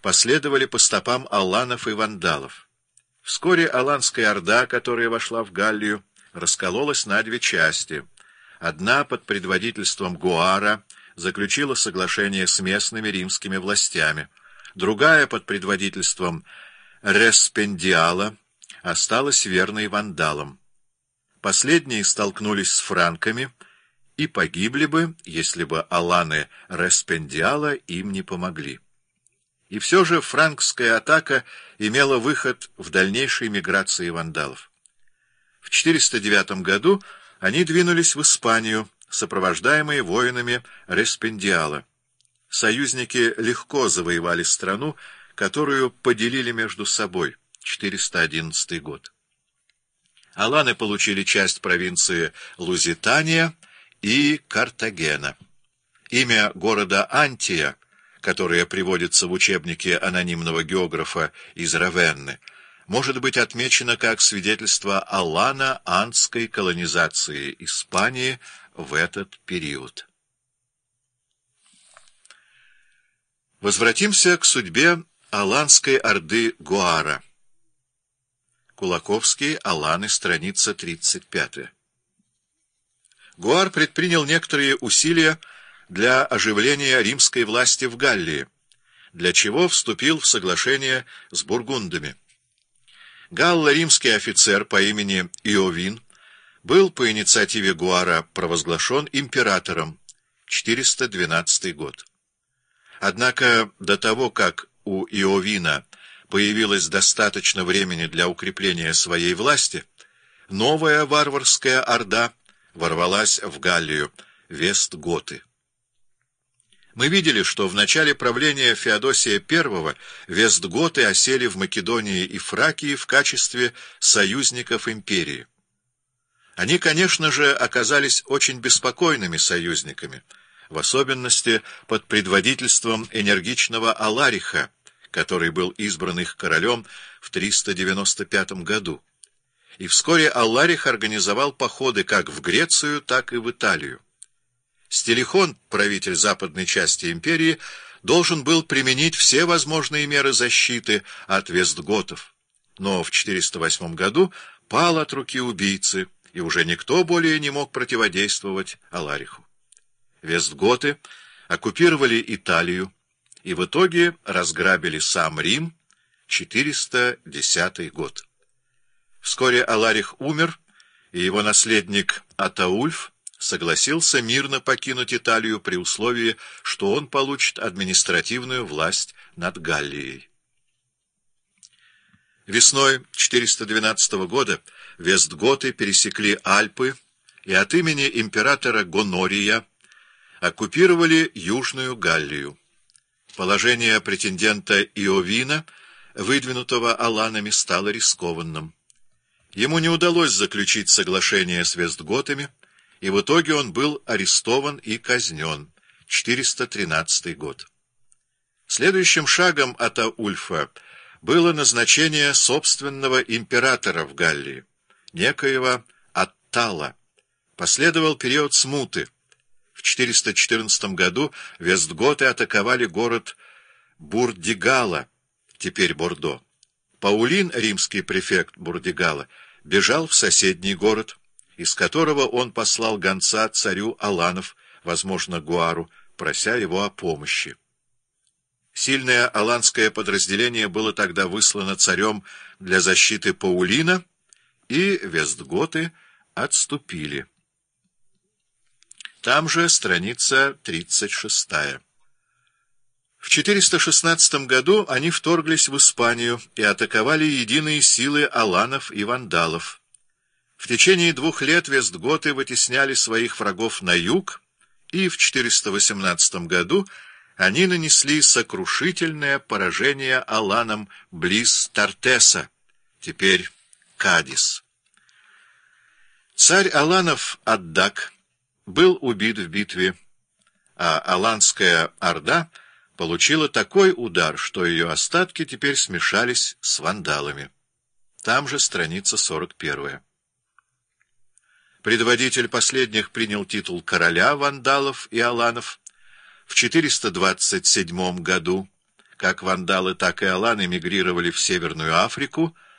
последовали по стопам аланов и вандалов. Вскоре аланская орда, которая вошла в Галлию, раскололась на две части. Одна под предводительством Гоара заключила соглашение с местными римскими властями, другая под предводительством Респендиала осталась верной вандалам. Последние столкнулись с франками и погибли бы, если бы аланы Респендиала им не помогли. И все же франкская атака имела выход в дальнейшей миграции вандалов. В 409 году они двинулись в Испанию, сопровождаемые воинами Респендиала. Союзники легко завоевали страну, которую поделили между собой. 411 год. Аланы получили часть провинции Лузитания и Картагена. Имя города Антия, которое приводится в учебнике анонимного географа из Равенны, может быть отмечено как свидетельство алано-антской колонизации Испании в этот период. Возвратимся к судьбе аланской орды Гоара. Кулаковский, Аланы, страница 35. Гоар предпринял некоторые усилия для оживления римской власти в Галлии, для чего вступил в соглашение с бургундами. Галло-римский офицер по имени Иовин был по инициативе Гоара провозглашен императором, 412 год. Однако до того, как у Иовина появилось достаточно времени для укрепления своей власти, новая варварская орда ворвалась в Галлию, вестготы. Мы видели, что в начале правления Феодосия I вестготы осели в Македонии и Фракии в качестве союзников империи. Они, конечно же, оказались очень беспокойными союзниками, в особенности под предводительством энергичного Алариха, который был избран их королем в 395 году. И вскоре Аларих организовал походы как в Грецию, так и в Италию. Стилихон, правитель западной части империи, должен был применить все возможные меры защиты от вестготов, но в 408 году пал от руки убийцы, и уже никто более не мог противодействовать Алариху. Вестготы оккупировали Италию и в итоге разграбили сам Рим, 410 год. Вскоре Аларих умер, и его наследник Атаульф согласился мирно покинуть Италию при условии, что он получит административную власть над Галлией. Весной 412 года вестготы пересекли Альпы и от имени императора Гонория оккупировали Южную Галлию. Положение претендента Иовина, выдвинутого аланами, стало рискованным. Ему не удалось заключить соглашение с вестготами, и в итоге он был арестован и казнен, 413 год. Следующим шагом Атаульфа было назначение собственного императора в Галлии, некоего Аттала. Последовал период смуты. В 414 году вестготы атаковали город Бурдигала, теперь Бордо. Паулин, римский префект Бурдигала, бежал в соседний город, из которого он послал гонца царю аланов, возможно, Гоару, прося его о помощи. Сильное аланское подразделение было тогда выслано царем для защиты Паулина, и вестготы отступили. Там же страница 36. В 416 году они вторглись в Испанию и атаковали единые силы аланов и вандалов. В течение 2 лет вестготы вытесняли своих врагов на юг, и в 418 году они нанесли сокрушительное поражение аланам близ Тартеса, теперь Кадис. Царь аланов Аддак был убит в битве, а аланская орда получила такой удар, что ее остатки теперь смешались с вандалами. Там же страница 41. Предводитель последних принял титул короля вандалов и аланов в 427 году, Как вандалы, так и аланы мигрировали в Северную Африку,